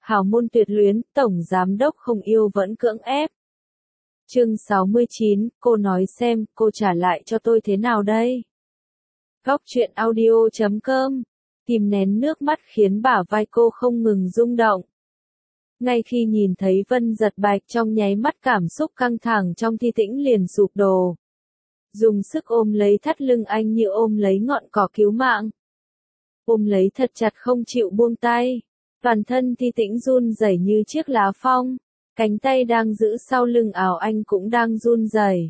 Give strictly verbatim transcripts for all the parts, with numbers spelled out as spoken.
hào môn tuyệt luyến, tổng giám đốc không yêu vẫn cưỡng ép. Chương sáu mươi chín, cô nói xem, cô trả lại cho tôi thế nào đây? Góc truyện audio chấm com. Kìm nén nước mắt khiến bả vai cô không ngừng rung động. Ngay khi nhìn thấy Vân Giật Bạch trong nháy mắt cảm xúc căng thẳng trong Thi Tĩnh liền sụp đổ. Dùng sức ôm lấy thắt lưng anh như ôm lấy ngọn cỏ cứu mạng. Ôm lấy thật chặt không chịu buông tay. Toàn thân Thi Tĩnh run rẩy như chiếc lá phong. Cánh tay đang giữ sau lưng áo anh cũng đang run rẩy.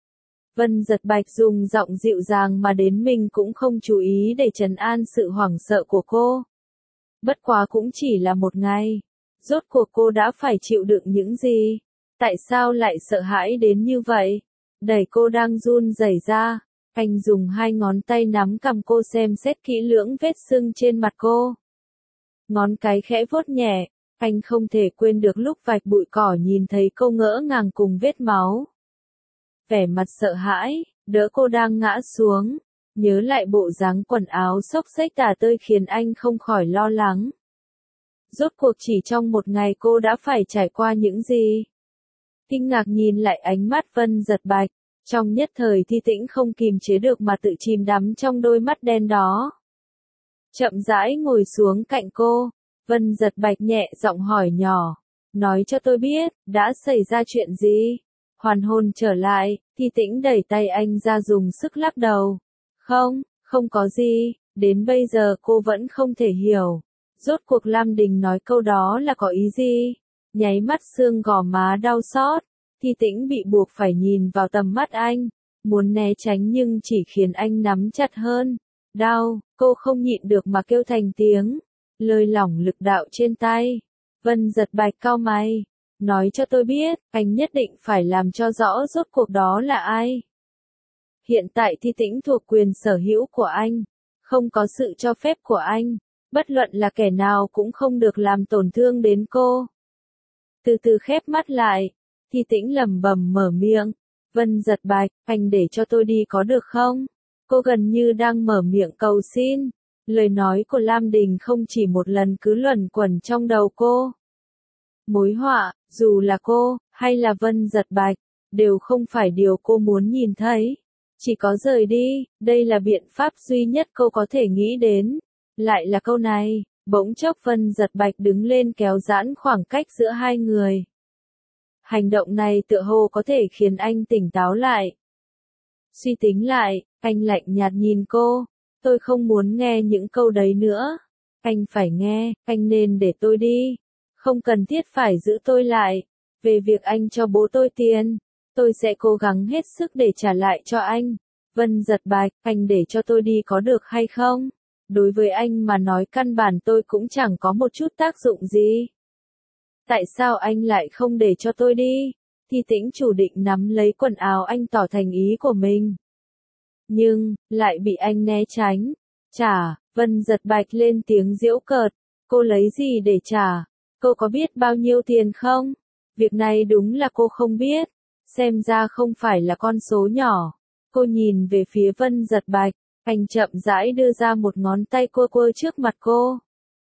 Vân Giật Bạch dùng giọng dịu dàng mà đến mình cũng không chú ý để trấn an sự hoảng sợ của cô. Bất quá cũng chỉ là một ngày. Rốt cuộc cô đã phải chịu đựng những gì? Tại sao lại sợ hãi đến như vậy? Đẩy cô đang run rẩy ra. Anh dùng hai ngón tay nắm cằm cô xem xét kỹ lưỡng vết sưng trên mặt cô. Ngón cái khẽ vuốt nhẹ. Anh không thể quên được lúc vạch bụi cỏ nhìn thấy cô ngỡ ngàng cùng vết máu. Vẻ mặt sợ hãi, đỡ cô đang ngã xuống. Nhớ lại bộ dáng quần áo xốc xếch tả tơi khiến anh không khỏi lo lắng. Rốt cuộc chỉ trong một ngày cô đã phải trải qua những gì? Kinh ngạc nhìn lại ánh mắt Vân Giật Bạch. Trong nhất thời Thi Tĩnh không kìm chế được mà tự chìm đắm trong đôi mắt đen đó. Chậm rãi ngồi xuống cạnh cô. Vân Giật Bạch nhẹ giọng hỏi nhỏ. Nói cho tôi biết, đã xảy ra chuyện gì? Hoàn hồn trở lại, Thi Tĩnh đẩy tay anh ra dùng sức lắc đầu. Không, không có gì, đến bây giờ cô vẫn không thể hiểu. Rốt cuộc Lam Đình nói câu đó là có ý gì? Nháy mắt xương gò má đau xót. Thi Tĩnh bị buộc phải nhìn vào tầm mắt anh. Muốn né tránh nhưng chỉ khiến anh nắm chặt hơn. Đau, cô không nhịn được mà kêu thành tiếng. Lơi lỏng lực đạo trên tay. Vân Giật Bạch cau mày. Nói cho tôi biết, anh nhất định phải làm cho rõ rốt cuộc đó là ai. Hiện tại Thi Tĩnh thuộc quyền sở hữu của anh. Không có sự cho phép của anh. Bất luận là kẻ nào cũng không được làm tổn thương đến cô. Từ từ khép mắt lại. Thi Tĩnh lẩm bẩm mở miệng. Vân Giật Bạch, anh để cho tôi đi có được không? Cô gần như đang mở miệng cầu xin. Lời nói của Lam Đình không chỉ một lần cứ luẩn quẩn trong đầu cô. Mối họa, dù là cô, hay là Vân Giật Bạch, đều không phải điều cô muốn nhìn thấy. Chỉ có rời đi, đây là biện pháp duy nhất cô có thể nghĩ đến. Lại là câu này, bỗng chốc Vân Giật Bạch đứng lên kéo giãn khoảng cách giữa hai người. Hành động này tựa hồ có thể khiến anh tỉnh táo lại. Suy tính lại, anh lạnh nhạt nhìn cô. Tôi không muốn nghe những câu đấy nữa. Anh phải nghe, anh nên để tôi đi. Không cần thiết phải giữ tôi lại. Về việc anh cho bố tôi tiền, tôi sẽ cố gắng hết sức để trả lại cho anh. Vân Giật Bạch, anh để cho tôi đi có được hay không? Đối với anh mà nói căn bản tôi cũng chẳng có một chút tác dụng gì. Tại sao anh lại không để cho tôi đi? Thi Tĩnh chủ định nắm lấy quần áo anh tỏ thành ý của mình. Nhưng, lại bị anh né tránh. Trả, Vân Giật Bạch lên tiếng giễu cợt. Cô lấy gì để trả? Cô có biết bao nhiêu tiền không? Việc này đúng là cô không biết. Xem ra không phải là con số nhỏ. Cô nhìn về phía Vân Giật Bạch. Anh chậm rãi đưa ra một ngón tay quơ quơ trước mặt cô.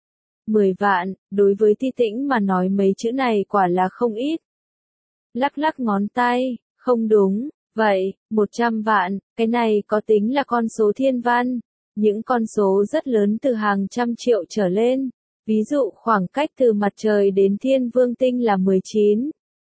Mười vạn, đối với Thi Tĩnh mà nói mấy chữ này quả là không ít. Lắc lắc ngón tay, không đúng. Vậy, một trăm vạn, cái này có tính là con số thiên văn. Những con số rất lớn từ hàng trăm triệu trở lên. Ví dụ khoảng cách từ mặt trời đến thiên vương tinh là mười chín.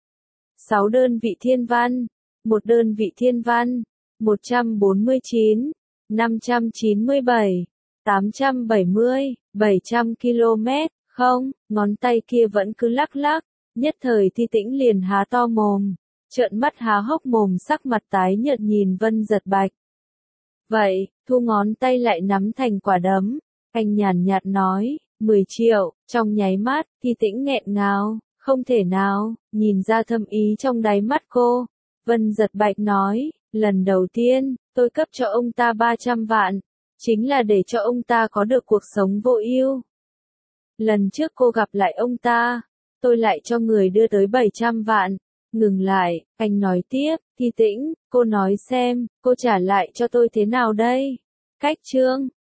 sáu đơn vị thiên văn. Một đơn vị thiên văn. một trăm bốn mươi chín. năm trăm chín mươi bảy. tám trăm bảy mươi. bảy trăm ki lô mét. Không, ngón tay kia vẫn cứ lắc lắc. Nhất thời Thi Tĩnh liền há to mồm. Trợn mắt há hốc mồm sắc mặt tái nhợt nhìn Vân Giật Bạch. Vậy, thu ngón tay lại nắm thành quả đấm. Anh nhàn nhạt nói, mười triệu, trong nháy mắt, Thi Tĩnh nghẹn ngào, không thể nào, nhìn ra thâm ý trong đáy mắt cô. Vân Giật Bạch nói, lần đầu tiên, tôi cấp cho ông ta ba trăm vạn, chính là để cho ông ta có được cuộc sống vô ưu. Lần trước cô gặp lại ông ta, tôi lại cho người đưa tới bảy trăm vạn. Ngừng lại, anh nói tiếp, Thi Tĩnh, cô nói xem, cô trả lại cho tôi thế nào đây? Cách chương